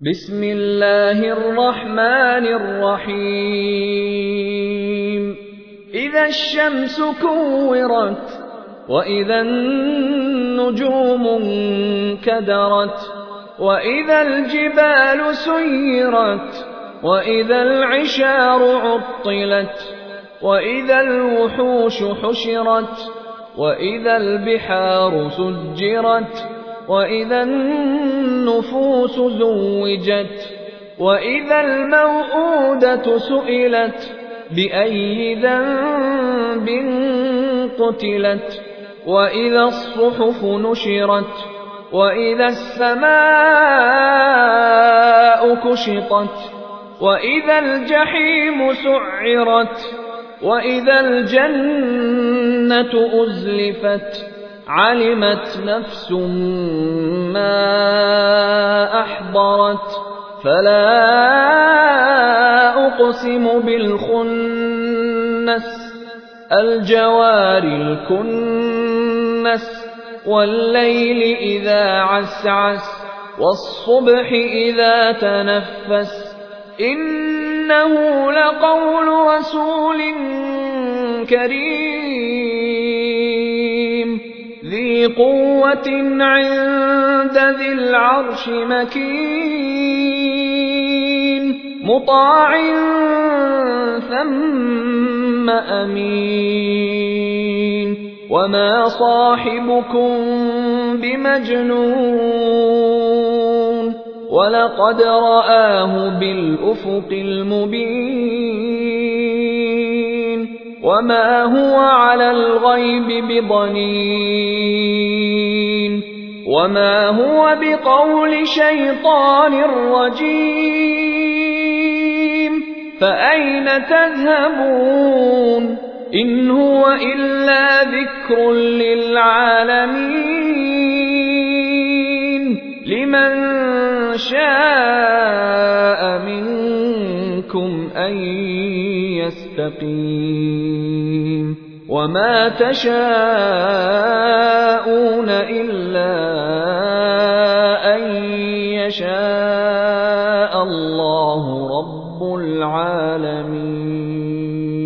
بسم الله الرحمن الرحيم إذا الشمس كورت وإذا النجوم انكدرت وإذا الجبال سيرت وإذا العشار عطلت وإذا الوحوش حشرت وإذا البحار سجرت وإذا النفوس زوجت وإذا الموءودة سئلت بأي ذنب قتلت وإذا الصحف نشرت وإذا السماء كشطت وإذا الجحيم سعرت وإذا الجنة أزلفت علمت نفس ما أحضرت فلا أقسم بالخنس الجوار الكنس والليل إذا عسعس والصبح إذا تنفس إنه لقول رسول كريم ذي قوة عند ذي العرش مكين مطاع ثم أمين وما صاحبكم بمجنون ولقد رآه بالأفق المبين وما هو على الغيب بضنين وما هو بقول شيطان رجيم فأين تذهبون إن هو إلا ذكر للعالمين لمن شاء منكم أن يستقيم وما تشاءون إلا أن يشاء الله رب العالمين.